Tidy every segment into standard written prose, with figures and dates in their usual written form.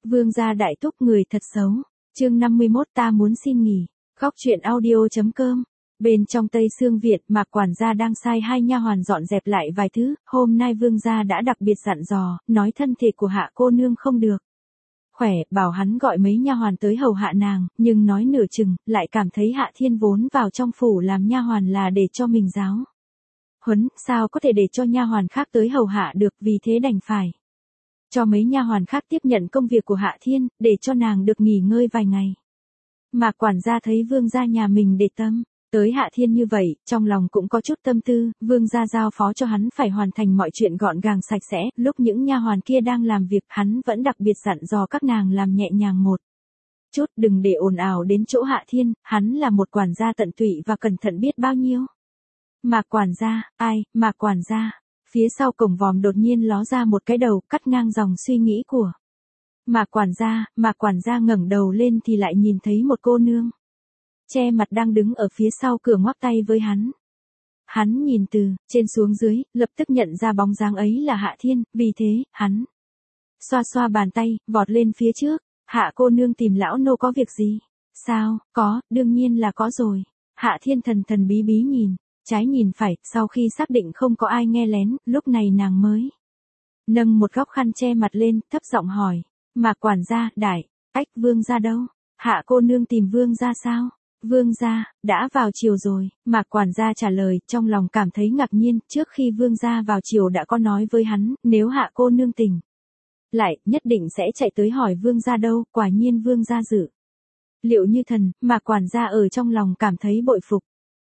Vương gia đại thúc người thật xấu. Chương 51 ta muốn xin nghỉ. Góc truyện audio.com. Bên trong Tây Sương Việt, Mạc quản gia đang sai hai nha hoàn dọn dẹp lại vài thứ, hôm nay vương gia đã đặc biệt dặn dò, nói thân thể của Hạ cô nương không được khỏe, bảo hắn gọi mấy nha hoàn tới hầu hạ nàng, nhưng nói nửa chừng, lại cảm thấy Hạ Thiên vốn vào trong phủ làm nha hoàn là để cho mình giáo huấn, sao có thể để cho nha hoàn khác tới hầu hạ được, vì thế đành phải cho mấy nha hoàn khác tiếp nhận công việc của Hạ Thiên, để cho nàng được nghỉ ngơi vài ngày. Mạc quản gia thấy vương gia nhà mình để tâm tới Hạ Thiên như vậy, trong lòng cũng có chút tâm tư, vương gia giao phó cho hắn phải hoàn thành mọi chuyện gọn gàng sạch sẽ, lúc những nha hoàn kia đang làm việc, hắn vẫn đặc biệt dặn dò các nàng làm nhẹ nhàng một chút, đừng để ồn ào đến chỗ Hạ Thiên, hắn là một quản gia tận tụy và cẩn thận biết bao nhiêu. Mạc quản gia, ai, Mạc quản gia, phía sau cổng vòm đột nhiên ló ra một cái đầu, cắt ngang dòng suy nghĩ của Mạc quản gia ngẩng đầu lên thì lại nhìn thấy một cô nương che mặt đang đứng ở phía sau cửa ngoắc tay với hắn. Hắn nhìn từ trên xuống dưới, lập tức nhận ra bóng dáng ấy là Hạ Thiên, vì thế, hắn xoa xoa bàn tay, vọt lên phía trước. Hạ cô nương tìm lão nô có việc gì? Sao, có, đương nhiên là có rồi. Hạ Thiên thần thần bí bí nhìn trái nhìn phải, sau khi xác định không có ai nghe lén, lúc này nàng mới nâng một góc khăn che mặt lên, thấp giọng hỏi. Mạc quản gia, đại, ách, vương gia đâu? Hạ cô nương tìm vương gia sao? Vương gia, đã vào chiều rồi, Mạc quản gia trả lời, trong lòng cảm thấy ngạc nhiên, trước khi vương gia vào chiều đã có nói với hắn, nếu Hạ cô nương tỉnh lại, nhất định sẽ chạy tới hỏi vương gia đâu, quả nhiên vương gia dự liệu như thần, Mạc quản gia ở trong lòng cảm thấy bội phục.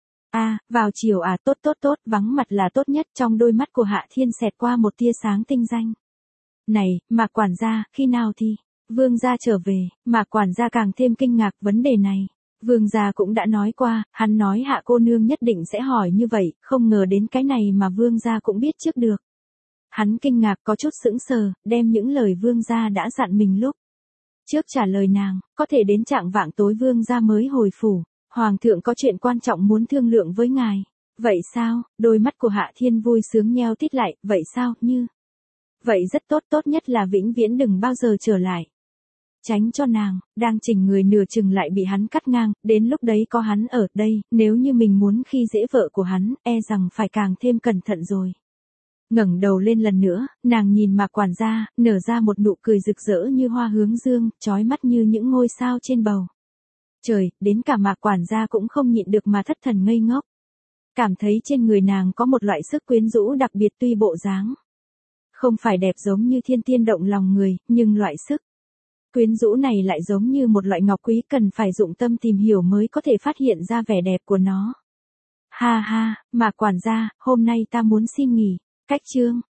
Vào chiều tốt, vắng mặt là tốt nhất, trong đôi mắt của Hạ Thiên xẹt qua một tia sáng tinh danh. Này, Mạc quản gia, khi nào thì vương gia trở về? Mạc quản gia càng thêm kinh ngạc vấn đề này. Vương gia cũng đã nói qua, hắn nói Hạ cô nương nhất định sẽ hỏi như vậy, không ngờ đến cái này mà vương gia cũng biết trước được. Hắn kinh ngạc có chút sững sờ, đem những lời vương gia đã dặn mình lúc trước trả lời nàng, có thể đến chạng vạng tối vương gia mới hồi phủ. Hoàng thượng có chuyện quan trọng muốn thương lượng với ngài. Vậy sao? Đôi mắt của Hạ Thiên vui sướng nheo tít lại, vậy sao, như vậy rất tốt, tốt nhất là vĩnh viễn đừng bao giờ trở lại. Tránh cho nàng, đang chỉnh người nửa chừng lại bị hắn cắt ngang, đến lúc đấy có hắn ở đây, nếu như mình muốn khi dễ vợ của hắn, e rằng phải càng thêm cẩn thận rồi. Ngẩng đầu lên lần nữa, nàng nhìn Mạc quản gia, nở ra một nụ cười rực rỡ như hoa hướng dương, chói mắt như những ngôi sao trên bầu trời, đến cả Mạc quản gia cũng không nhịn được mà thất thần ngây ngốc. Cảm thấy trên người nàng có một loại sức quyến rũ đặc biệt, tuy bộ dáng không phải đẹp giống như thiên tiên động lòng người, nhưng loại sức quyến rũ này lại giống như một loại ngọc quý, cần phải dụng tâm tìm hiểu mới có thể phát hiện ra vẻ đẹp của nó. Ha ha, Mạc quản gia, hôm nay ta muốn xin nghỉ. Cách chương